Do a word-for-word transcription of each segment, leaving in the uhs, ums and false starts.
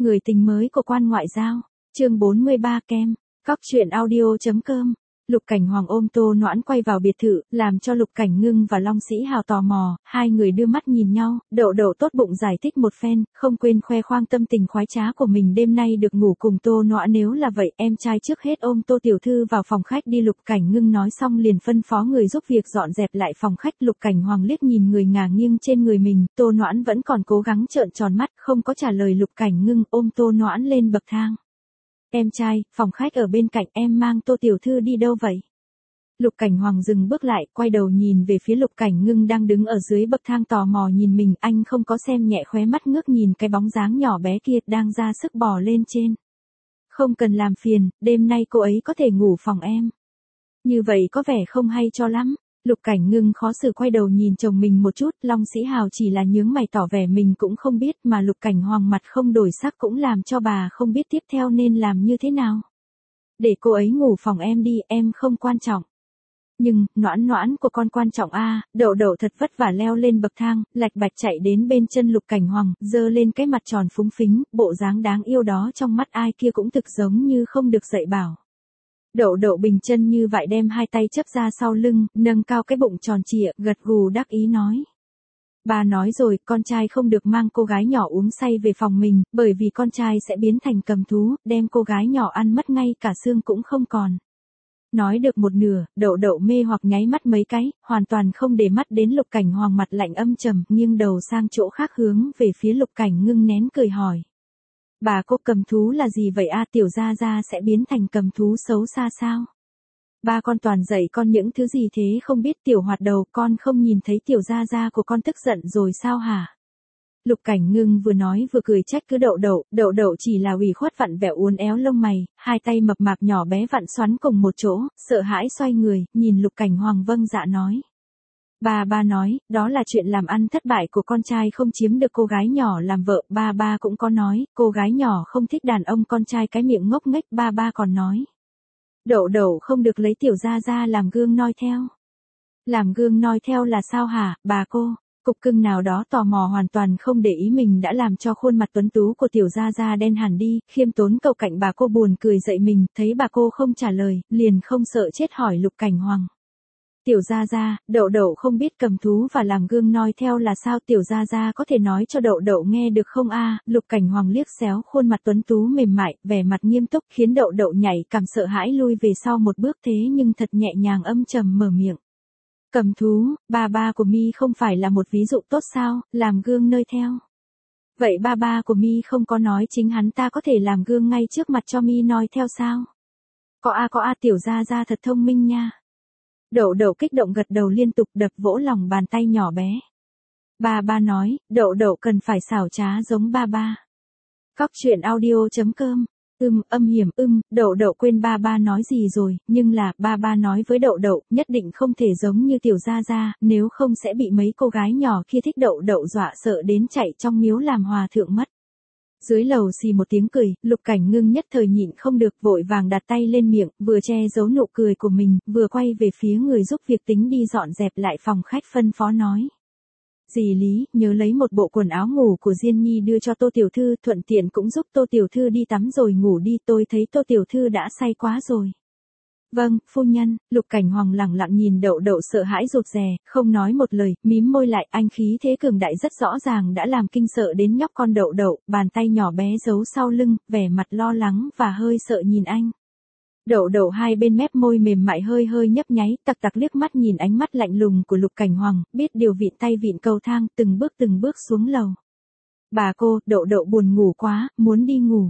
Người tình mới của quan ngoại giao, chương bốn mươi ba kem, cóc truyện audio.com. Lục Cảnh Hoàng ôm Tô Noãn quay vào biệt thự, làm cho Lục Cảnh Ngưng và Long Sĩ Hào tò mò, hai người đưa mắt nhìn nhau, Đậu Đậu tốt bụng giải thích một phen, không quên khoe khoang tâm tình khoái trá của mình đêm nay được ngủ cùng Tô Noãn. Nếu là vậy, em trai trước hết ôm Tô tiểu thư vào phòng khách đi. Lục Cảnh Ngưng nói xong liền phân phó người giúp việc dọn dẹp lại phòng khách. Lục Cảnh Hoàng liếc nhìn người ngả nghiêng trên người mình, Tô Noãn vẫn còn cố gắng trợn tròn mắt, không có trả lời Lục Cảnh Ngưng, ôm Tô Noãn lên bậc thang. Em trai, phòng khách ở bên cạnh, em mang Tô tiểu thư đi đâu vậy? Lục Cảnh Hoàng dừng bước lại, quay đầu nhìn về phía Lục Cảnh Ngưng đang đứng ở dưới bậc thang tò mò nhìn mình, anh không có xem nhẹ, khóe mắt ngước nhìn cái bóng dáng nhỏ bé kia đang ra sức bò lên trên. Không cần làm phiền, đêm nay cô ấy có thể ngủ phòng em. Như vậy có vẻ không hay cho lắm. Lục Cảnh Ngưng khó xử quay đầu nhìn chồng mình một chút, Long Sĩ Hào chỉ là nhướng mày tỏ vẻ mình cũng không biết, mà Lục Cảnh Hoàng mặt không đổi sắc cũng làm cho bà không biết tiếp theo nên làm như thế nào. Để cô ấy ngủ phòng em đi, em không quan trọng. Nhưng, Noãn Noãn của con quan trọng a. À, Đậu Đậu thật vất vả leo lên bậc thang, lạch bạch chạy đến bên chân Lục Cảnh Hoàng, giơ lên cái mặt tròn phúng phính, bộ dáng đáng yêu đó trong mắt ai kia cũng thực giống như không được dạy bảo. Đậu Đậu bình chân như vậy đem hai tay chấp ra sau lưng, nâng cao cái bụng tròn trịa, gật gù đắc ý nói. Bà nói rồi, con trai không được mang cô gái nhỏ uống say về phòng mình, bởi vì con trai sẽ biến thành cầm thú, đem cô gái nhỏ ăn mất ngay cả xương cũng không còn. Nói được một nửa, Đậu Đậu mê hoặc nháy mắt mấy cái, hoàn toàn không để mắt đến Lục Cảnh Hoàng mặt lạnh âm trầm, nghiêng đầu sang chỗ khác hướng về phía Lục Cảnh Ngưng nén cười hỏi. Bà cô cầm thú là gì vậy a? À, tiểu gia gia sẽ biến thành cầm thú xấu xa sao? Ba con toàn dạy con những thứ gì thế không biết, tiểu hoạt đầu, con không nhìn thấy tiểu gia gia của con tức giận rồi sao hả? Lục Cảnh Ngưng vừa nói vừa cười trách cứ Đậu Đậu, Đậu Đậu chỉ là ủy khuất vặn vẹo uốn éo lông mày, hai tay mập mạp nhỏ bé vặn xoắn cùng một chỗ, sợ hãi xoay người, nhìn Lục Cảnh Hoàng vâng dạ nói. Ba ba nói, đó là chuyện làm ăn thất bại của con trai không chiếm được cô gái nhỏ làm vợ, ba ba cũng có nói, cô gái nhỏ không thích đàn ông, con trai cái miệng ngốc nghếch, ba ba còn nói. Đậu Đậu không được lấy tiểu gia gia làm gương noi theo. Làm gương noi theo là sao hả, bà cô? Cục cưng nào đó tò mò hoàn toàn không để ý mình đã làm cho khuôn mặt tuấn tú của tiểu gia gia đen hẳn đi, khiêm tốn cầu cạnh bà cô buồn cười dậy mình, thấy bà cô không trả lời, liền không sợ chết hỏi Lục Cảnh Hoàng. Tiểu gia gia, Đậu Đậu không biết cầm thú và làm gương noi theo là sao, tiểu gia gia có thể nói cho Đậu Đậu nghe được không a? À, Lục Cảnh Hoàng liếc xéo khuôn mặt tuấn tú mềm mại, vẻ mặt nghiêm túc khiến Đậu Đậu nhảy cảm sợ hãi lui về sau một bước, thế nhưng thật nhẹ nhàng âm trầm mở miệng. Cầm thú, ba ba của mi không phải là một ví dụ tốt sao, làm gương noi theo. Vậy ba ba của mi không có nói chính hắn ta có thể làm gương ngay trước mặt cho mi noi theo sao? Có a có a, tiểu gia gia thật thông minh nha. Đậu Đậu kích động gật đầu liên tục, đập vỗ lòng bàn tay nhỏ bé. Ba ba nói, Đậu Đậu cần phải xảo trá giống ba ba. Cóc truyện audio.com. Ưm, âm hiểm, ưm, Đậu Đậu quên ba ba nói gì rồi, nhưng là, ba ba nói với Đậu Đậu, nhất định không thể giống như tiểu gia gia, nếu không sẽ bị mấy cô gái nhỏ kia thích Đậu Đậu dọa sợ đến chạy trong miếu làm hòa thượng mất. Dưới lầu xì một tiếng cười, Lục Cảnh Ngưng nhất thời nhịn không được, vội vàng đặt tay lên miệng, vừa che giấu nụ cười của mình, vừa quay về phía người giúp việc tính đi dọn dẹp lại phòng khách, phân phó nói. Dì Lý, nhớ lấy một bộ quần áo ngủ của Diên Nhi đưa cho Tô tiểu thư, thuận tiện cũng giúp Tô tiểu thư đi tắm rồi ngủ đi, tôi thấy Tô tiểu thư đã say quá rồi. Vâng, phu nhân. Lục Cảnh Hoàng lẳng lặng nhìn Đậu Đậu sợ hãi rụt rè, không nói một lời, mím môi lại, anh khí thế cường đại rất rõ ràng đã làm kinh sợ đến nhóc con Đậu Đậu, bàn tay nhỏ bé giấu sau lưng, vẻ mặt lo lắng và hơi sợ nhìn anh. Đậu Đậu hai bên mép môi mềm mại hơi hơi nhấp nháy, tặc tặc liếc mắt nhìn ánh mắt lạnh lùng của Lục Cảnh Hoàng, biết điều vịn tay vịn cầu thang, từng bước từng bước xuống lầu. Bà cô, Đậu Đậu buồn ngủ quá, muốn đi ngủ.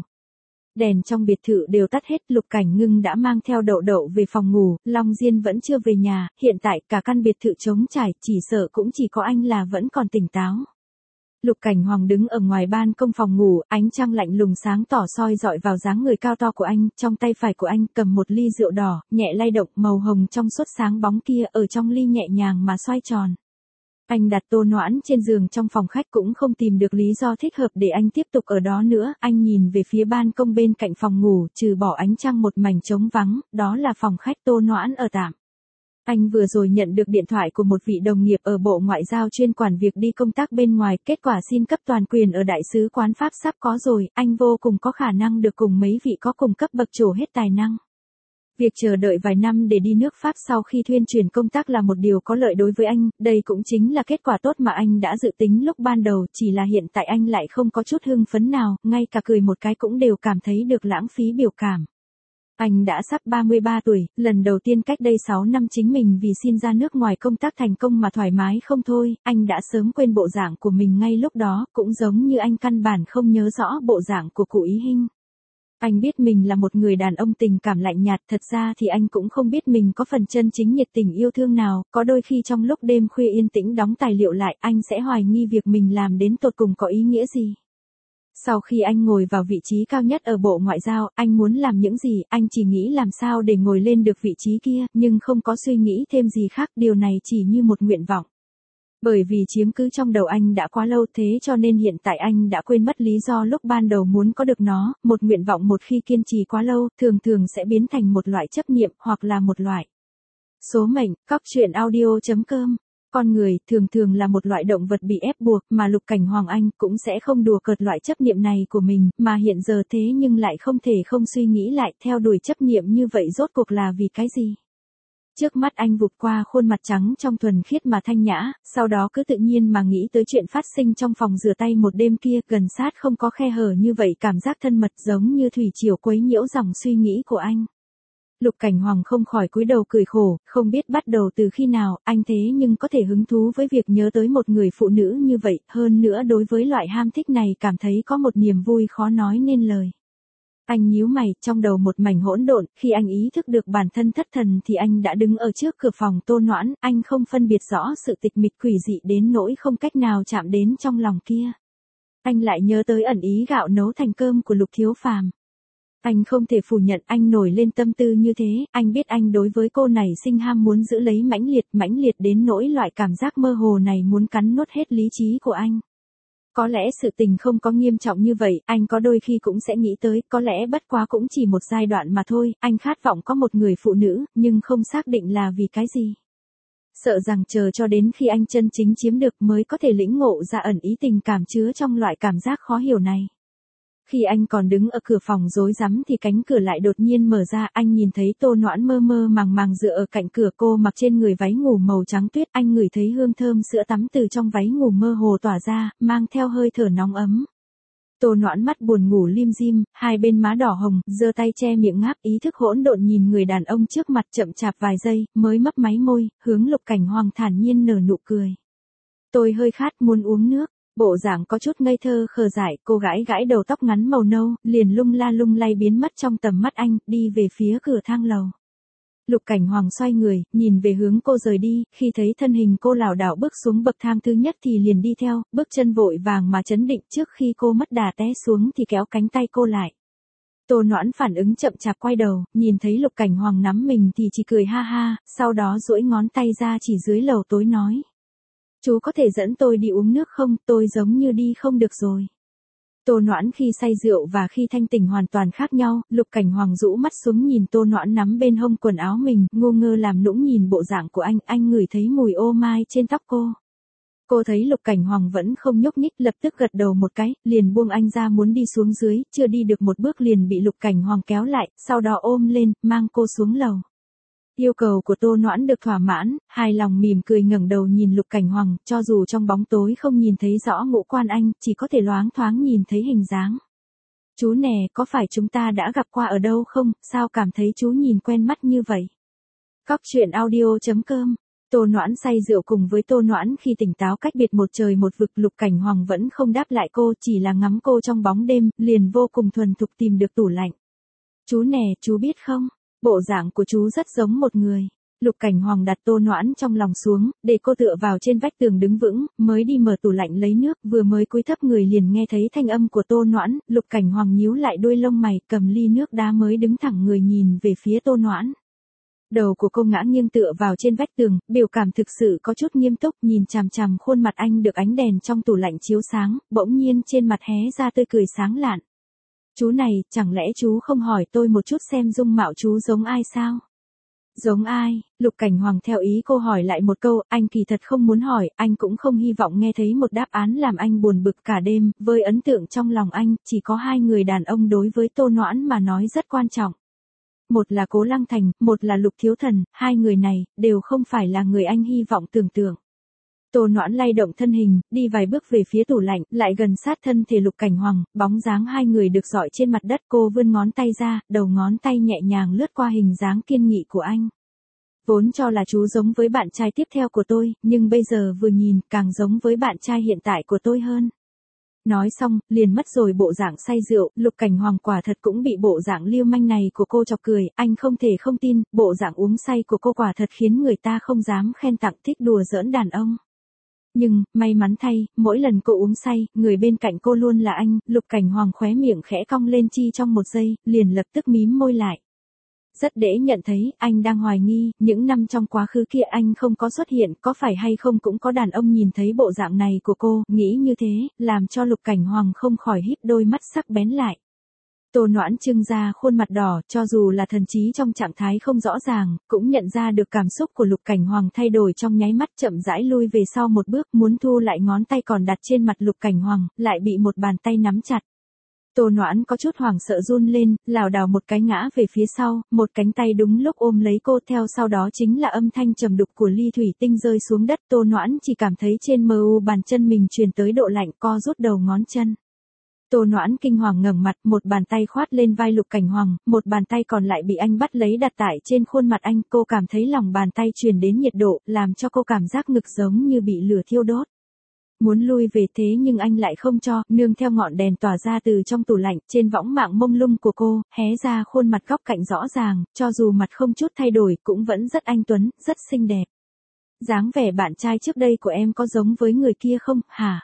Đèn trong biệt thự đều tắt hết, Lục Cảnh Ngưng đã mang theo Đậu Đậu về phòng ngủ, Long Diên vẫn chưa về nhà, hiện tại cả căn biệt thự trống trải, chỉ sợ cũng chỉ có anh là vẫn còn tỉnh táo. Lục Cảnh Hoàng đứng ở ngoài ban công phòng ngủ, ánh trăng lạnh lùng sáng tỏ soi dọi vào dáng người cao to của anh, trong tay phải của anh cầm một ly rượu đỏ, nhẹ lay động, màu hồng trong suốt sáng bóng kia ở trong ly nhẹ nhàng mà xoay tròn. Anh đặt Tô Noãn trên giường trong phòng khách cũng không tìm được lý do thích hợp để anh tiếp tục ở đó nữa, anh nhìn về phía ban công bên cạnh phòng ngủ, trừ bỏ ánh trăng một mảnh trống vắng, đó là phòng khách Tô Noãn ở tạm. Anh vừa rồi nhận được điện thoại của một vị đồng nghiệp ở Bộ Ngoại giao chuyên quản việc đi công tác bên ngoài, kết quả xin cấp toàn quyền ở Đại sứ quán Pháp sắp có rồi, anh vô cùng có khả năng được cùng mấy vị có cùng cấp bậc trổ hết tài năng. Việc chờ đợi vài năm để đi nước Pháp sau khi thuyên chuyển công tác là một điều có lợi đối với anh, đây cũng chính là kết quả tốt mà anh đã dự tính lúc ban đầu, chỉ là hiện tại anh lại không có chút hưng phấn nào, ngay cả cười một cái cũng đều cảm thấy được lãng phí biểu cảm. Anh đã sắp ba mươi ba tuổi, lần đầu tiên cách đây sáu năm chính mình vì xin ra nước ngoài công tác thành công mà thoải mái không thôi, anh đã sớm quên bộ dạng của mình ngay lúc đó, cũng giống như anh căn bản không nhớ rõ bộ dạng của cụ Ý Hinh. Anh biết mình là một người đàn ông tình cảm lạnh nhạt, thật ra thì anh cũng không biết mình có phần chân chính nhiệt tình yêu thương nào, có đôi khi trong lúc đêm khuya yên tĩnh đóng tài liệu lại, anh sẽ hoài nghi việc mình làm đến tột cùng có ý nghĩa gì. Sau khi anh ngồi vào vị trí cao nhất ở Bộ Ngoại giao, anh muốn làm những gì, anh chỉ nghĩ làm sao để ngồi lên được vị trí kia, nhưng không có suy nghĩ thêm gì khác, điều này chỉ như một nguyện vọng. Bởi vì chiếm cứ trong đầu anh đã quá lâu thế cho nên hiện tại anh đã quên mất lý do lúc ban đầu muốn có được nó, một nguyện vọng một khi kiên trì quá lâu, thường thường sẽ biến thành một loại chấp niệm hoặc là một loại số mệnh. Cóc truyện audio chấm com. Con người thường thường là một loại động vật bị ép buộc mà Lục Cảnh Hoàng Anh cũng sẽ không đùa cợt loại chấp niệm này của mình, mà hiện giờ thế nhưng lại không thể không suy nghĩ lại theo đuổi chấp niệm như vậy rốt cuộc là vì cái gì. Trước mắt anh vụt qua khuôn mặt trắng trong thuần khiết mà thanh nhã, sau đó cứ tự nhiên mà nghĩ tới chuyện phát sinh trong phòng rửa tay một đêm kia, gần sát không có khe hở như vậy, cảm giác thân mật giống như thủy triều quấy nhiễu dòng suy nghĩ của anh. Lục Cảnh Hoàng không khỏi cúi đầu cười khổ, không biết bắt đầu từ khi nào, anh thế nhưng có thể hứng thú với việc nhớ tới một người phụ nữ như vậy, hơn nữa đối với loại ham thích này cảm thấy có một niềm vui khó nói nên lời. Anh nhíu mày, trong đầu một mảnh hỗn độn, khi anh ý thức được bản thân thất thần thì anh đã đứng ở trước cửa phòng Tô Noãn, anh không phân biệt rõ sự tịch mịch quỷ dị đến nỗi không cách nào chạm đến trong lòng kia. Anh lại nhớ tới ẩn ý gạo nấu thành cơm của Lục Thiếu Phàm. Anh không thể phủ nhận anh nổi lên tâm tư như thế, anh biết anh đối với cô này sinh ham muốn giữ lấy mãnh liệt, mãnh liệt đến nỗi loại cảm giác mơ hồ này muốn cắn nuốt hết lý trí của anh. Có lẽ sự tình không có nghiêm trọng như vậy, anh có đôi khi cũng sẽ nghĩ tới, có lẽ bất quá cũng chỉ một giai đoạn mà thôi, anh khát vọng có một người phụ nữ, nhưng không xác định là vì cái gì. Sợ rằng chờ cho đến khi anh chân chính chiếm được mới có thể lĩnh ngộ ra ẩn ý tình cảm chứa trong loại cảm giác khó hiểu này. Khi anh còn đứng ở cửa phòng rối rắm thì cánh cửa lại đột nhiên mở ra, anh nhìn thấy Tô Noãn mơ mơ màng màng dựa ở cạnh cửa, cô mặc trên người váy ngủ màu trắng tuyết, anh ngửi thấy hương thơm sữa tắm từ trong váy ngủ mơ hồ tỏa ra, mang theo hơi thở nóng ấm. Tô Noãn mắt buồn ngủ lim dim, hai bên má đỏ hồng, giơ tay che miệng ngáp, ý thức hỗn độn nhìn người đàn ông trước mặt chậm chạp vài giây, mới mấp máy môi, hướng Lục Cảnh Hoàng thản nhiên nở nụ cười. Tôi hơi khát muốn uống nước. Bộ dạng có chút ngây thơ khờ dại, cô gái gãi đầu tóc ngắn màu nâu, liền lung la lung lay biến mất trong tầm mắt anh, đi về phía cửa thang lầu. Lục Cảnh Hoàng xoay người, nhìn về hướng cô rời đi, khi thấy thân hình cô lảo đảo bước xuống bậc thang thứ nhất thì liền đi theo, bước chân vội vàng mà chấn định, trước khi cô mất đà té xuống thì kéo cánh tay cô lại. Tô Noãn phản ứng chậm chạp quay đầu, nhìn thấy Lục Cảnh Hoàng nắm mình thì chỉ cười ha ha, sau đó duỗi ngón tay ra chỉ dưới lầu tối nói. Chú có thể dẫn tôi đi uống nước không, tôi giống như đi không được rồi. Tô Noãn khi say rượu và khi thanh tỉnh hoàn toàn khác nhau, Lục Cảnh Hoàng rũ mắt xuống nhìn Tô Noãn nắm bên hông quần áo mình, ngô ngơ làm nũng nhìn bộ dạng của anh, anh ngửi thấy mùi ô mai trên tóc cô. Cô thấy Lục Cảnh Hoàng vẫn không nhúc nhích, lập tức gật đầu một cái, liền buông anh ra muốn đi xuống dưới, chưa đi được một bước liền bị Lục Cảnh Hoàng kéo lại, sau đó ôm lên, mang cô xuống lầu. Yêu cầu của Tô Noãn được thỏa mãn, hài lòng mỉm cười ngẩng đầu nhìn Lục Cảnh Hoàng, cho dù trong bóng tối không nhìn thấy rõ ngũ quan anh, chỉ có thể loáng thoáng nhìn thấy hình dáng. Chú nè, có phải chúng ta đã gặp qua ở đâu không, sao cảm thấy chú nhìn quen mắt như vậy? Cóc truyện audio chấm com. Tô Noãn say rượu cùng với Tô Noãn khi tỉnh táo cách biệt một trời một vực, Lục Cảnh Hoàng vẫn không đáp lại cô, chỉ là ngắm cô trong bóng đêm, liền vô cùng thuần thục tìm được tủ lạnh. Chú nè, chú biết không? Bộ dạng của chú rất giống một người. Lục Cảnh Hoàng đặt Tô Noãn trong lòng xuống, để cô tựa vào trên vách tường đứng vững, mới đi mở tủ lạnh lấy nước, vừa mới cúi thấp người liền nghe thấy thanh âm của Tô Noãn, Lục Cảnh Hoàng nhíu lại đuôi lông mày, cầm ly nước đá mới đứng thẳng người nhìn về phía Tô Noãn. Đầu của cô ngã nghiêng tựa vào trên vách tường, biểu cảm thực sự có chút nghiêm túc, nhìn chằm chằm khuôn mặt anh được ánh đèn trong tủ lạnh chiếu sáng, bỗng nhiên trên mặt hé ra tươi cười sáng lạn. Chú này, chẳng lẽ chú không hỏi tôi một chút xem dung mạo chú giống ai sao? Giống ai? Lục Cảnh Hoàng theo ý cô hỏi lại một câu, anh kỳ thật không muốn hỏi, anh cũng không hy vọng nghe thấy một đáp án làm anh buồn bực cả đêm, với ấn tượng trong lòng anh, chỉ có hai người đàn ông đối với Tô Noãn mà nói rất quan trọng. Một là Cố Lăng Thành, một là Lục Thiếu Thần, hai người này, đều không phải là người anh hy vọng tưởng tượng. Tô Noãn lay động thân hình, đi vài bước về phía tủ lạnh, lại gần sát thân thể Lục Cảnh Hoàng, bóng dáng hai người được dọi trên mặt đất, cô vươn ngón tay ra, đầu ngón tay nhẹ nhàng lướt qua hình dáng kiên nghị của anh. Vốn cho là chú giống với bạn trai tiếp theo của tôi, nhưng bây giờ vừa nhìn, càng giống với bạn trai hiện tại của tôi hơn. Nói xong, liền mất rồi bộ dạng say rượu, Lục Cảnh Hoàng quả thật cũng bị bộ dạng lưu manh này của cô chọc cười, anh không thể không tin, bộ dạng uống say của cô quả thật khiến người ta không dám khen tặng, thích đùa giỡn đàn ông. Nhưng, may mắn thay, mỗi lần cô uống say, người bên cạnh cô luôn là anh, Lục Cảnh Hoàng khóe miệng khẽ cong lên chi trong một giây, liền lập tức mím môi lại. Rất dễ nhận thấy, anh đang hoài nghi, những năm trong quá khứ kia anh không có xuất hiện, có phải hay không cũng có đàn ông nhìn thấy bộ dạng này của cô, nghĩ như thế, làm cho Lục Cảnh Hoàng không khỏi híp đôi mắt sắc bén lại. Tô Noãn trưng ra khuôn mặt đỏ, cho dù là thần trí trong trạng thái không rõ ràng, cũng nhận ra được cảm xúc của Lục Cảnh Hoàng thay đổi trong nháy mắt, chậm rãi lui về sau một bước, muốn thu lại ngón tay còn đặt trên mặt Lục Cảnh Hoàng, lại bị một bàn tay nắm chặt. Tô Noãn có chút hoảng sợ run lên, lảo đảo một cái ngã về phía sau, một cánh tay đúng lúc ôm lấy cô, theo sau đó chính là âm thanh trầm đục của ly thủy tinh rơi xuống đất. Tô Noãn chỉ cảm thấy trên mờ u bàn chân mình truyền tới độ lạnh, co rút đầu ngón chân. Tô Noãn kinh hoàng ngẩng mặt, một bàn tay khoát lên vai Lục Cảnh Hoàng, một bàn tay còn lại bị anh bắt lấy đặt tại trên khuôn mặt anh, cô cảm thấy lòng bàn tay truyền đến nhiệt độ, làm cho cô cảm giác ngực giống như bị lửa thiêu đốt. Muốn lui về thế nhưng anh lại không cho, nương theo ngọn đèn tỏa ra từ trong tủ lạnh, trên võng mạng mông lung của cô, hé ra khuôn mặt góc cạnh rõ ràng, cho dù mặt không chút thay đổi, cũng vẫn rất anh tuấn, rất xinh đẹp. Dáng vẻ bạn trai trước đây của em có giống với người kia không, hả?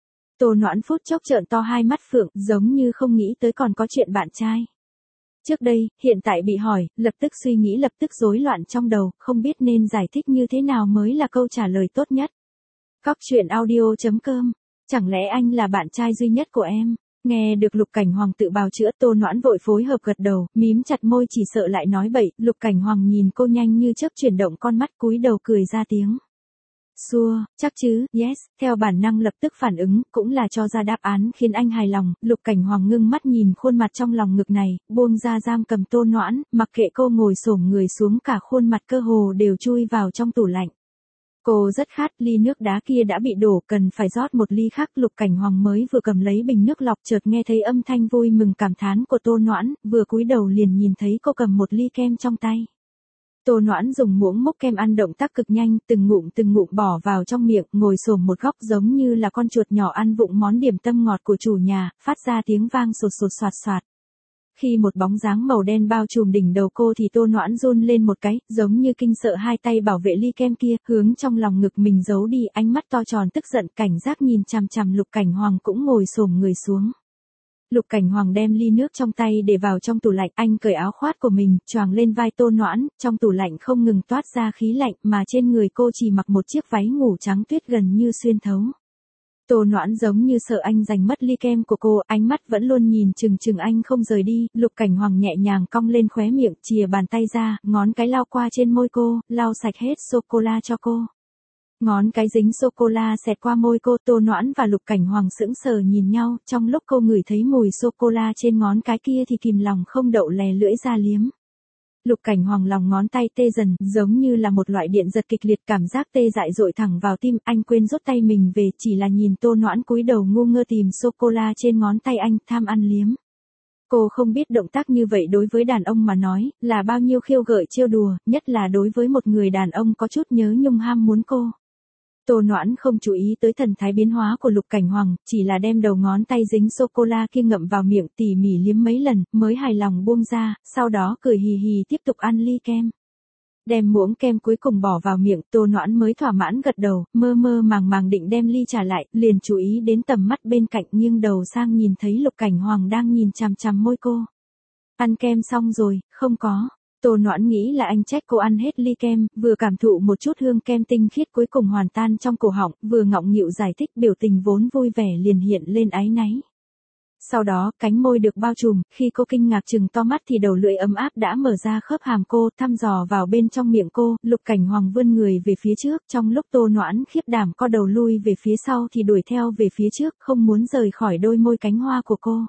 Tô Noãn phút chốc trợn to hai mắt phượng, giống như không nghĩ tới còn có chuyện bạn trai. Trước đây, hiện tại bị hỏi, lập tức suy nghĩ lập tức rối loạn trong đầu, không biết nên giải thích như thế nào mới là câu trả lời tốt nhất. Cóc truyện audio chấm com. Chẳng lẽ anh là bạn trai duy nhất của em? Nghe được Lục Cảnh Hoàng tự bào chữa, Tô Noãn vội phối hợp gật đầu, mím chặt môi chỉ sợ lại nói bậy. Lục Cảnh Hoàng nhìn cô nhanh như chớp chuyển động con mắt, cúi đầu cười ra tiếng. Xua, chắc chứ, yes, theo bản năng lập tức phản ứng, cũng là cho ra đáp án khiến anh hài lòng. Lục Cảnh Hoàng ngưng mắt nhìn khuôn mặt trong lòng ngực này, buông ra giam cầm Tô Noãn, mặc kệ cô ngồi xổm người xuống, cả khuôn mặt cơ hồ đều chui vào trong tủ lạnh. Cô rất khát, ly nước đá kia đã bị đổ, cần phải rót một ly khác. Lục Cảnh Hoàng mới vừa cầm lấy bình nước lọc, chợt nghe thấy âm thanh vui mừng cảm thán của Tô Noãn, vừa cúi đầu liền nhìn thấy cô cầm một ly kem trong tay. Tô Noãn dùng muỗng múc kem ăn động tác cực nhanh, từng ngụm từng ngụm bỏ vào trong miệng, ngồi xổm một góc giống như là con chuột nhỏ ăn vụng món điểm tâm ngọt của chủ nhà, phát ra tiếng vang sột sột soạt soạt. Khi một bóng dáng màu đen bao trùm đỉnh đầu cô thì Tô Noãn run lên một cái, giống như kinh sợ, hai tay bảo vệ ly kem kia, hướng trong lòng ngực mình giấu đi, ánh mắt to tròn tức giận, cảnh giác nhìn chằm chằm Lục Cảnh Hoàng cũng ngồi xổm người xuống. Lục Cảnh Hoàng đem ly nước trong tay để vào trong tủ lạnh, anh cởi áo khoác của mình, choàng lên vai Tô Noãn, trong tủ lạnh không ngừng toát ra khí lạnh, mà trên người cô chỉ mặc một chiếc váy ngủ trắng tuyết gần như xuyên thấu. Tô Noãn giống như sợ anh giành mất ly kem của cô, ánh mắt vẫn luôn nhìn chừng chừng anh không rời đi. Lục Cảnh Hoàng nhẹ nhàng cong lên khóe miệng, chìa bàn tay ra, ngón cái lau qua trên môi cô, lau sạch hết sô-cô-la cho cô. Ngón cái dính sô-cô-la xẹt qua môi cô. Tô Noãn và Lục Cảnh Hoàng sững sờ nhìn nhau, trong lúc cô ngửi thấy mùi sô-cô-la trên ngón cái kia thì kìm lòng không đậu lè lưỡi ra liếm. Lục Cảnh Hoàng lòng ngón tay tê dần, giống như là một loại điện giật kịch liệt, cảm giác tê dại dội thẳng vào tim, anh quên rút tay mình về, chỉ là nhìn Tô Noãn cúi đầu ngu ngơ tìm sô-cô-la trên ngón tay anh, tham ăn liếm. Cô không biết động tác như vậy đối với đàn ông mà nói, là bao nhiêu khiêu gợi trêu đùa, nhất là đối với một người đàn ông có chút nhớ nhung ham muốn cô. Tô Noãn không chú ý tới thần thái biến hóa của Lục Cảnh Hoàng, chỉ là đem đầu ngón tay dính sô-cô-la kia ngậm vào miệng tỉ mỉ liếm mấy lần, mới hài lòng buông ra, sau đó cười hì hì tiếp tục ăn ly kem. Đem muỗng kem cuối cùng bỏ vào miệng, Tô Noãn mới thỏa mãn gật đầu, mơ mơ màng màng định đem ly trả lại, liền chú ý đến tầm mắt bên cạnh, nghiêng đầu sang nhìn thấy Lục Cảnh Hoàng đang nhìn chằm chằm môi cô. Ăn kem xong rồi, không có. Tô Noãn nghĩ là anh trách cô ăn hết ly kem, vừa cảm thụ một chút hương kem tinh khiết cuối cùng hoàn tan trong cổ họng, vừa ngọng nghịu giải thích, biểu tình vốn vui vẻ liền hiện lên áy náy. Sau đó, cánh môi được bao trùm, khi cô kinh ngạc trừng to mắt thì đầu lưỡi ấm áp đã mở ra khớp hàm cô, thăm dò vào bên trong miệng cô, Lục Cảnh Hoàng vươn người về phía trước, trong lúc Tô Noãn khiếp đảm co đầu lui về phía sau thì đuổi theo về phía trước, không muốn rời khỏi đôi môi cánh hoa của cô.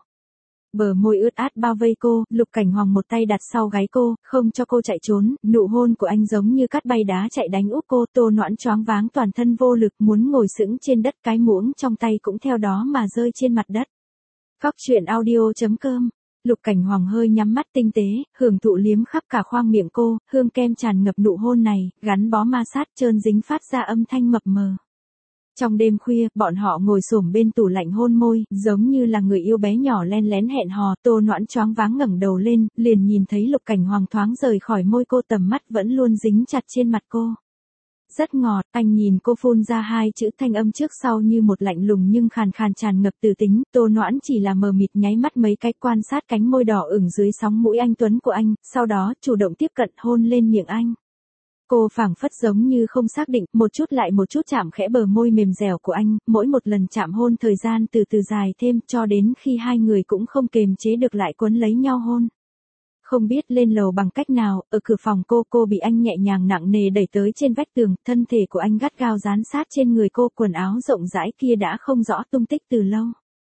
Bờ môi ướt át bao vây cô, Lục Cảnh Hoàng một tay đặt sau gáy cô, không cho cô chạy trốn, nụ hôn của anh giống như cát bay đá chạy đánh úp cô, Tô Noãn choáng váng toàn thân vô lực muốn ngồi sững trên đất, cái muỗng trong tay cũng theo đó mà rơi trên mặt đất. Cóc truyện audio chấm com. Lục Cảnh Hoàng hơi nhắm mắt tinh tế, hưởng thụ liếm khắp cả khoang miệng cô, hương kem tràn ngập nụ hôn này, gắn bó ma sát trơn dính phát ra âm thanh mập mờ. Trong đêm khuya, bọn họ ngồi xổm bên tủ lạnh hôn môi, giống như là người yêu bé nhỏ len lén hẹn hò, Tô Noãn choáng váng ngẩng đầu lên, liền nhìn thấy Lục Cảnh Hoàng thoáng rời khỏi môi cô, tầm mắt vẫn luôn dính chặt trên mặt cô. Rất ngọt, anh nhìn cô phun ra hai chữ thanh âm trước sau như một lạnh lùng nhưng khàn khàn tràn ngập từ tính, Tô Noãn chỉ là mờ mịt nháy mắt mấy cái quan sát cánh môi đỏ ửng dưới sóng mũi anh tuấn của anh, sau đó chủ động tiếp cận hôn lên miệng anh. Cô phảng phất giống như không xác định, một chút lại một chút chạm khẽ bờ môi mềm dẻo của anh, mỗi một lần chạm hôn thời gian từ từ dài thêm cho đến khi hai người cũng không kềm chế được lại quấn lấy nhau hôn. Không biết lên lầu bằng cách nào, ở cửa phòng cô, cô bị anh nhẹ nhàng nặng nề đẩy tới trên vách tường, thân thể của anh gắt gao dán sát trên người cô, quần áo rộng rãi kia đã không rõ tung tích từ lâu.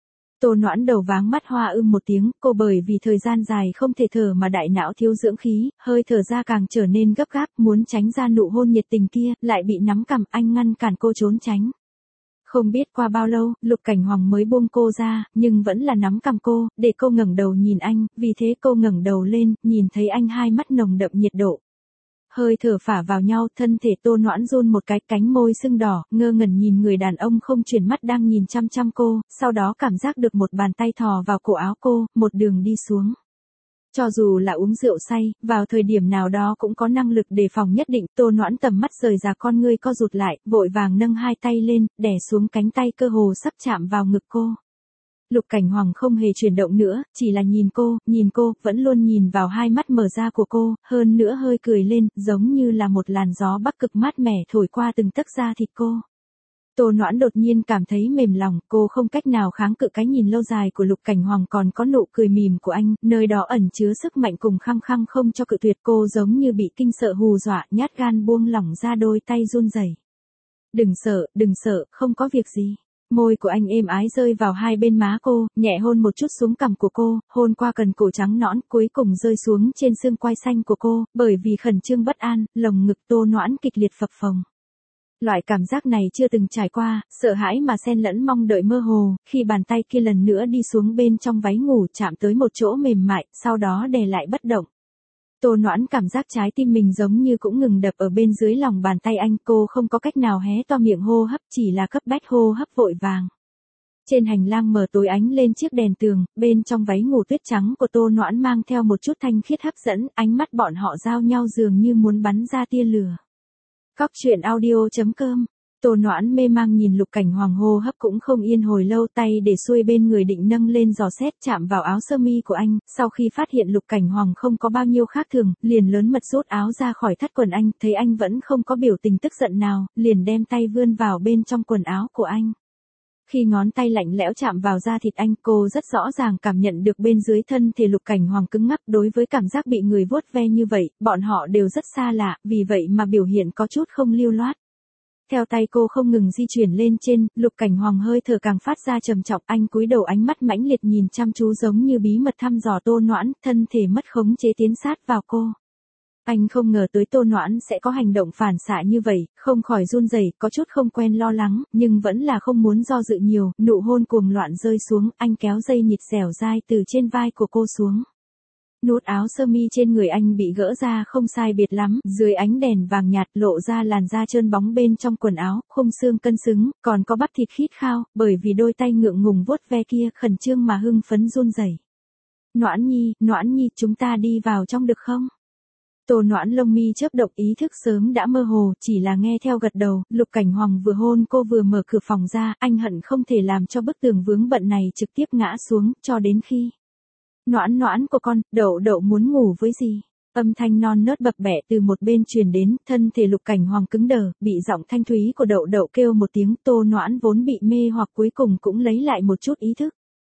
Tô Noãn đầu váng mắt hoa ưm một tiếng, cô bởi vì thời gian dài không thể thở mà đại não thiếu dưỡng khí, hơi thở ra càng trở nên gấp gáp, muốn tránh ra nụ hôn nhiệt tình kia, lại bị nắm cằm, anh ngăn cản cô trốn tránh. Không biết qua bao lâu, Lục Cảnh Hoàng mới buông cô ra, nhưng vẫn là nắm cằm cô, để cô ngẩng đầu nhìn anh, vì thế cô ngẩng đầu lên, nhìn thấy anh hai mắt nồng đậm nhiệt độ. Hơi thở phả vào nhau, thân thể Tô Noãn run một cái, cánh môi sưng đỏ, ngơ ngẩn nhìn người đàn ông không chuyển mắt đang nhìn chăm chăm cô, sau đó cảm giác được một bàn tay thò vào cổ áo cô, một đường đi xuống. Cho dù là uống rượu say, vào thời điểm nào đó cũng có năng lực đề phòng nhất định, Tô Noãn tầm mắt rời ra, con ngươi co rụt lại, vội vàng nâng hai tay lên, đè xuống cánh tay cơ hồ sắp chạm vào ngực cô. Lục Cảnh Hoàng không hề chuyển động nữa, chỉ là nhìn cô, nhìn cô, vẫn luôn nhìn vào hai mắt mở ra của cô, hơn nữa hơi cười lên, giống như là một làn gió bắc cực mát mẻ thổi qua từng tấc da thịt cô. Tô Noãn đột nhiên cảm thấy mềm lòng, cô không cách nào kháng cự cái nhìn lâu dài của Lục Cảnh Hoàng, còn có nụ cười mỉm của anh, nơi đó ẩn chứa sức mạnh cùng khăng khăng không cho cự tuyệt, cô giống như bị kinh sợ hù dọa, nhát gan buông lỏng ra, đôi tay run rẩy. Đừng sợ, đừng sợ, không có việc gì. Môi của anh êm ái rơi vào hai bên má cô, nhẹ hôn một chút xuống cằm của cô, hôn qua cần cổ trắng nõn, cuối cùng rơi xuống trên xương quai xanh của cô, bởi vì khẩn trương bất an, lồng ngực Tô Noãn kịch liệt phập phồng. Loại cảm giác này chưa từng trải qua, sợ hãi mà xen lẫn mong đợi mơ hồ, khi bàn tay kia lần nữa đi xuống bên trong váy ngủ chạm tới một chỗ mềm mại, sau đó đè lại bất động. Tô Noãn cảm giác trái tim mình giống như cũng ngừng đập ở bên dưới lòng bàn tay anh, cô không có cách nào hé to miệng hô hấp, chỉ là cấp bách hô hấp vội vàng. Trên hành lang mờ tối ánh lên chiếc đèn tường, bên trong váy ngủ tuyết trắng của Tô Noãn mang theo một chút thanh khiết hấp dẫn, ánh mắt bọn họ giao nhau dường như muốn bắn ra tia lửa. Cóc truyện audio chấm com. Tô Noãn mê mang nhìn Lục Cảnh Hoàng, hô hấp cũng không yên hồi lâu, tay để xuôi bên người định nâng lên dò xét, chạm vào áo sơ mi của anh, sau khi phát hiện Lục Cảnh Hoàng không có bao nhiêu khác thường, liền lớn mật rút áo ra khỏi thắt quần anh, thấy anh vẫn không có biểu tình tức giận nào, liền đem tay vươn vào bên trong quần áo của anh. Khi ngón tay lạnh lẽo chạm vào da thịt anh, cô rất rõ ràng cảm nhận được bên dưới thân thể Lục Cảnh Hoàng cứng ngắc, đối với cảm giác bị người vuốt ve như vậy, bọn họ đều rất xa lạ, vì vậy mà biểu hiện có chút không lưu loát. Theo tay cô không ngừng di chuyển lên trên, Lục Cảnh Hoàng hơi thở càng phát ra trầm trọng, anh cúi đầu, ánh mắt mãnh liệt nhìn chăm chú giống như bí mật thăm dò Tô Noãn, thân thể mất khống chế tiến sát vào cô. Anh không ngờ tới Tô Noãn sẽ có hành động phản xạ như vậy, không khỏi run rẩy, có chút không quen lo lắng, nhưng vẫn là không muốn do dự nhiều, nụ hôn cuồng loạn rơi xuống, anh kéo dây nhịt dẻo dai từ trên vai của cô xuống. Nút áo sơ mi trên người anh bị gỡ ra không sai biệt lắm, dưới ánh đèn vàng nhạt lộ ra làn da trơn bóng bên trong quần áo, khung xương cân xứng, còn có bắp thịt khít khao, bởi vì đôi tay ngượng ngùng vuốt ve kia, khẩn trương mà hưng phấn run rẩy. Noãn Nhi, Noãn Nhi, chúng ta đi vào trong được không? Tô Noãn lông mi chớp động, ý thức sớm đã mơ hồ, chỉ là nghe theo gật đầu. Lục Cảnh Hoàng vừa hôn cô vừa mở cửa phòng ra, anh hận không thể làm cho bức tường vướng bận này trực tiếp ngã xuống, cho đến khi Noãn Noãn của con, Đậu Đậu muốn ngủ với gì? Âm thanh non nớt bập bẹ từ một bên truyền đến, thân thể Lục Cảnh Hoàng cứng đờ, bị giọng thanh thúy của Đậu Đậu kêu một tiếng. Tô Noãn vốn bị mê hoặc cuối cùng cũng lấy lại một chút ý thức.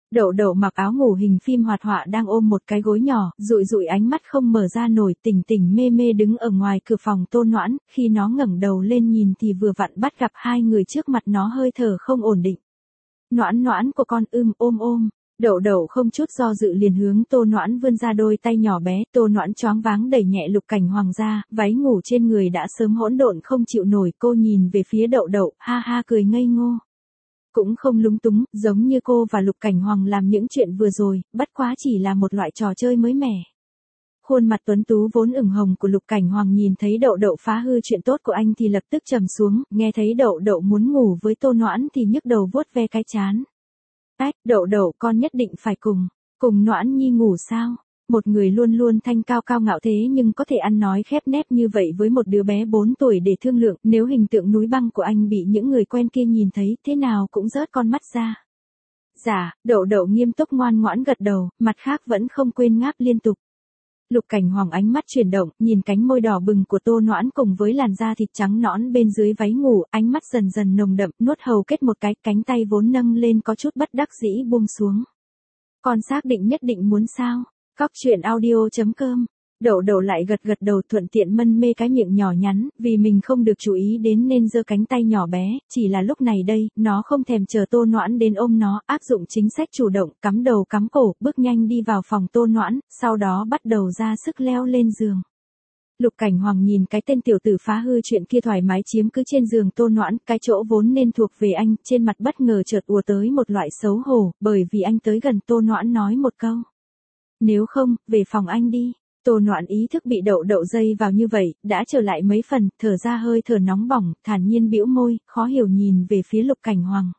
Đậu đậu mặc áo ngủ hình phim hoạt họa đang ôm một cái gối nhỏ, dụi dụi ánh mắt không mở ra nổi, tỉnh tỉnh mê mê đứng ở ngoài cửa phòng Tô Noãn, khi nó ngẩng đầu lên nhìn thì vừa vặn bắt gặp hai người trước mặt nó hơi thở không ổn định. Noãn noãn của con, ưm ôm ôm. Đậu đậu không chút do dự liền hướng Tô Noãn vươn ra đôi tay nhỏ bé, Tô Noãn choáng váng đẩy nhẹ Lục Cảnh Hoàng ra, váy ngủ trên người đã sớm hỗn độn không chịu nổi, cô nhìn về phía đậu đậu, ha ha cười ngây ngô. Cũng không lúng túng, giống như cô và Lục Cảnh Hoàng làm những chuyện vừa rồi, bất quá chỉ là một loại trò chơi mới mẻ. Khuôn mặt tuấn tú vốn ửng hồng của Lục Cảnh Hoàng nhìn thấy đậu đậu phá hư chuyện tốt của anh thì lập tức trầm xuống, nghe thấy đậu đậu muốn ngủ với Tô Noãn thì nhức đầu vuốt ve cái trán. Ách, đậu đậu con nhất định phải cùng, cùng Noãn Nhi ngủ sao? Một người luôn luôn thanh cao cao ngạo thế nhưng có thể ăn nói khép nép như vậy với một đứa bé bốn tuổi để thương lượng, nếu hình tượng núi băng của anh bị những người quen kia nhìn thấy thế nào cũng rớt con mắt ra. Dạ, đậu đậu nghiêm túc ngoan ngoãn gật đầu, mặt khác vẫn không quên ngáp liên tục. Lục Cảnh Hoàng ánh mắt chuyển động, nhìn cánh môi đỏ bừng của Tô Noãn cùng với làn da thịt trắng nõn bên dưới váy ngủ, ánh mắt dần dần nồng đậm, nuốt hầu kết một cái, cánh tay vốn nâng lên có chút bất đắc dĩ buông xuống. Con xác định nhất định muốn sao? Cóc truyện audio chấm com. Đậu đậu lại gật gật đầu thuận tiện mân mê cái miệng nhỏ nhắn, vì mình không được chú ý đến nên giơ cánh tay nhỏ bé, chỉ là lúc này đây, nó không thèm chờ Tô Noãn đến ôm nó, áp dụng chính sách chủ động, cắm đầu cắm cổ, bước nhanh đi vào phòng Tô Noãn, sau đó bắt đầu ra sức leo lên giường. Lục Cảnh Hoàng nhìn cái tên tiểu tử phá hư chuyện kia thoải mái chiếm cứ trên giường Tô Noãn, cái chỗ vốn nên thuộc về anh, trên mặt bất ngờ chợt ùa tới một loại xấu hổ, bởi vì anh tới gần Tô Noãn nói một câu. Nếu không, về phòng anh đi. Tô Noãn ý thức bị đậu đậu dây vào như vậy, đã trở lại mấy phần, thở ra hơi thở nóng bỏng, thản nhiên bĩu môi, khó hiểu nhìn về phía Lục Cảnh Hoàng.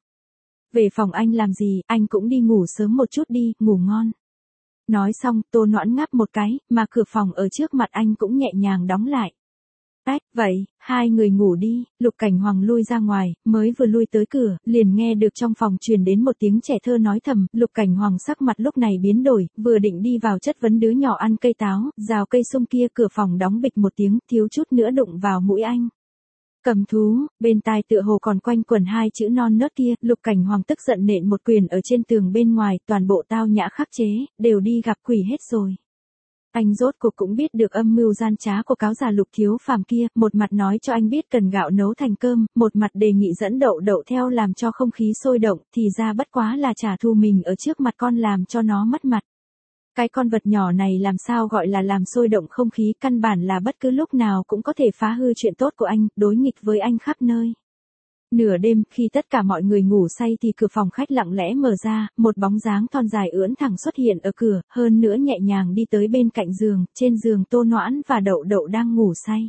Về phòng anh làm gì, anh cũng đi ngủ sớm một chút đi, ngủ ngon. Nói xong, Tô Noãn ngáp một cái, mà cửa phòng ở trước mặt anh cũng nhẹ nhàng đóng lại. Ách, vậy, hai người ngủ đi, Lục Cảnh Hoàng lui ra ngoài, mới vừa lui tới cửa, liền nghe được trong phòng truyền đến một tiếng trẻ thơ nói thầm, Lục Cảnh Hoàng sắc mặt lúc này biến đổi, vừa định đi vào chất vấn đứa nhỏ ăn cây táo, rào cây sung kia, cửa phòng đóng bịch một tiếng, thiếu chút nữa đụng vào mũi anh. Cầm thú, bên tai tựa hồ còn quanh quẩn hai chữ non nớt kia, Lục Cảnh Hoàng tức giận nện một quyền ở trên tường bên ngoài, toàn bộ tao nhã khắc chế, đều đi gặp quỷ hết rồi. Anh rốt cuộc cũng biết được âm mưu gian trá của cáo già Lục thiếu phàm kia, một mặt nói cho anh biết cần gạo nấu thành cơm, một mặt đề nghị dẫn đậu đậu theo làm cho không khí sôi động, thì ra bất quá là trả thù mình ở trước mặt con làm cho nó mất mặt. Cái con vật nhỏ này làm sao gọi là làm sôi động không khí, căn bản là bất cứ lúc nào cũng có thể phá hư chuyện tốt của anh, đối nghịch với anh khắp nơi. Nửa đêm, khi tất cả mọi người ngủ say thì cửa phòng khách lặng lẽ mở ra, một bóng dáng thon dài ưỡn thẳng xuất hiện ở cửa, hơn nữa nhẹ nhàng đi tới bên cạnh giường, trên giường Tô Noãn và Đậu Đậu đang ngủ say.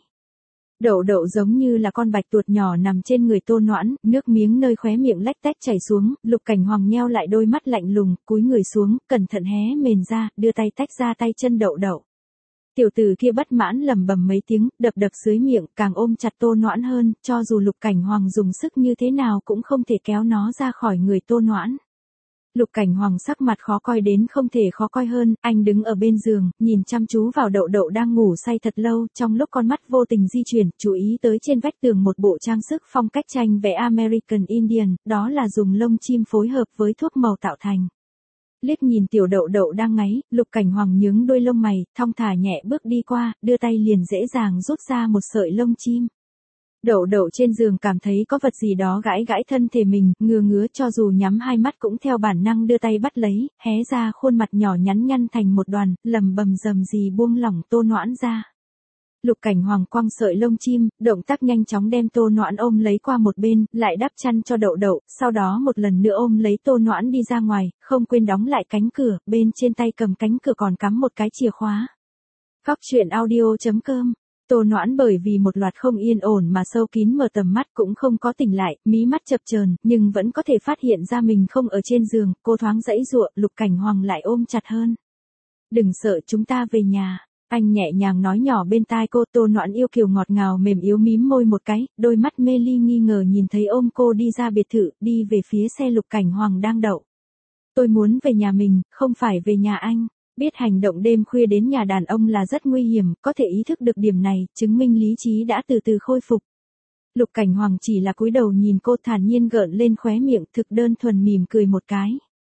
Đậu Đậu giống như là con bạch tuộc nhỏ nằm trên người Tô Noãn, nước miếng nơi khóe miệng lách tách chảy xuống, Lục Cảnh Hoàng nheo lại đôi mắt lạnh lùng, cúi người xuống, cẩn thận hé mền ra, đưa tay tách ra tay chân Đậu Đậu. Tiểu tử kia bất mãn lầm bầm mấy tiếng, đập đập dưới miệng, càng ôm chặt Tô Noãn hơn, cho dù Lục Cảnh Hoàng dùng sức như thế nào cũng không thể kéo nó ra khỏi người Tô Noãn. Lục Cảnh Hoàng sắc mặt khó coi đến không thể khó coi hơn, anh đứng ở bên giường, nhìn chăm chú vào Đậu Đậu đang ngủ say thật lâu, trong lúc con mắt vô tình di chuyển, chú ý tới trên vách tường một bộ trang sức phong cách tranh vẽ American Indian, đó là dùng lông chim phối hợp với thuốc màu tạo thành. Liếc nhìn tiểu Đậu Đậu đang ngáy, Lục Cảnh Hoàng nhướng đôi lông mày, thong thả nhẹ bước đi qua, đưa tay liền dễ dàng rút ra một sợi lông chim. Đậu Đậu trên giường cảm thấy có vật gì đó gãi gãi thân thể mình, ngừa ngứa cho dù nhắm hai mắt cũng theo bản năng đưa tay bắt lấy, hé ra khuôn mặt nhỏ nhắn nhăn thành một đoàn, lầm bầm rầm gì buông lỏng Tô Noãn ra. Lục Cảnh Hoàng quăng sợi lông chim, động tác nhanh chóng đem Tô Noãn ôm lấy qua một bên, lại đắp chăn cho Đậu Đậu, sau đó một lần nữa ôm lấy Tô Noãn đi ra ngoài, không quên đóng lại cánh cửa, bên trên tay cầm cánh cửa còn cắm một cái chìa khóa. Cóc truyện audio chấm com. Tô Noãn bởi vì một loạt không yên ổn mà sâu kín mở tầm mắt cũng không có tỉnh lại, mí mắt chập chờn, nhưng vẫn có thể phát hiện ra mình không ở trên giường, cô thoáng dãy dụa, Lục Cảnh Hoàng lại ôm chặt hơn. Đừng sợ, chúng ta về nhà. Anh nhẹ nhàng nói nhỏ bên tai cô. Tô Noãn yêu kiều ngọt ngào mềm yếu mím môi một cái, đôi mắt mê ly nghi ngờ nhìn thấy ôm cô đi ra biệt thự, đi về phía xe Lục Cảnh Hoàng đang đậu. Tôi muốn về nhà mình, không phải về nhà anh. Biết hành động đêm khuya đến nhà đàn ông là rất nguy hiểm, có thể ý thức được điểm này, chứng minh lý trí đã từ từ khôi phục. Lục Cảnh Hoàng chỉ là cúi đầu nhìn cô thản nhiên gợn lên khóe miệng, thực đơn thuần mỉm cười một cái.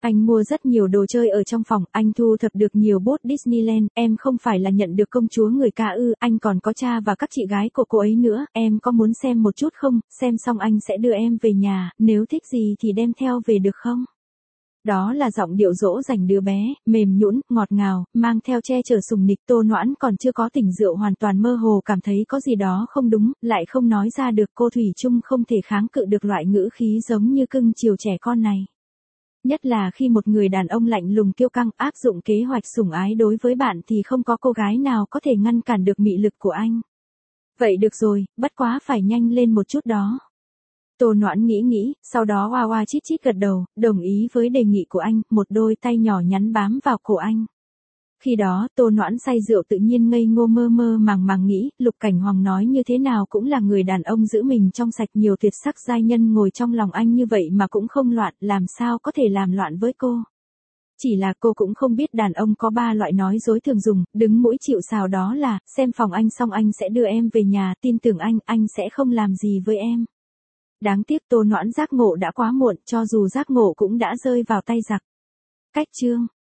Anh mua rất nhiều đồ chơi ở trong phòng, anh thu thập được nhiều bốt Disneyland, em không phải là nhận được công chúa người ca ư, anh còn có cha và các chị gái của cô ấy nữa, em có muốn xem một chút không, xem xong anh sẽ đưa em về nhà, nếu thích gì thì đem theo về được không? Đó là giọng điệu dỗ dành đứa bé, mềm nhũn, ngọt ngào, mang theo che chở sùng nịch. Tô Noãn còn chưa có tỉnh rượu hoàn toàn mơ hồ cảm thấy có gì đó không đúng, lại không nói ra được, cô thủy chung không thể kháng cự được loại ngữ khí giống như cưng chiều trẻ con này. Nhất là khi một người đàn ông lạnh lùng kiêu căng áp dụng kế hoạch sủng ái đối với bạn thì không có cô gái nào có thể ngăn cản được mị lực của anh. Vậy được rồi, bất quá phải nhanh lên một chút đó. Tô Noãn nghĩ nghĩ, sau đó oa oa chít chít gật đầu, đồng ý với đề nghị của anh, một đôi tay nhỏ nhắn bám vào cổ anh. Khi đó, Tô Noãn say rượu tự nhiên ngây ngô mơ mơ màng màng nghĩ, Lục Cảnh Hoàng nói như thế nào cũng là người đàn ông giữ mình trong sạch, nhiều tuyệt sắc giai nhân ngồi trong lòng anh như vậy mà cũng không loạn, làm sao có thể làm loạn với cô. Chỉ là cô cũng không biết đàn ông có ba loại nói dối thường dùng, đứng mũi chịu sào, đó là, xem phòng anh xong anh sẽ đưa em về nhà, tin tưởng anh, anh sẽ không làm gì với em. Đáng tiếc Tô Noãn giác ngộ đã quá muộn, cho dù giác ngộ cũng đã rơi vào tay giặc. Cách chương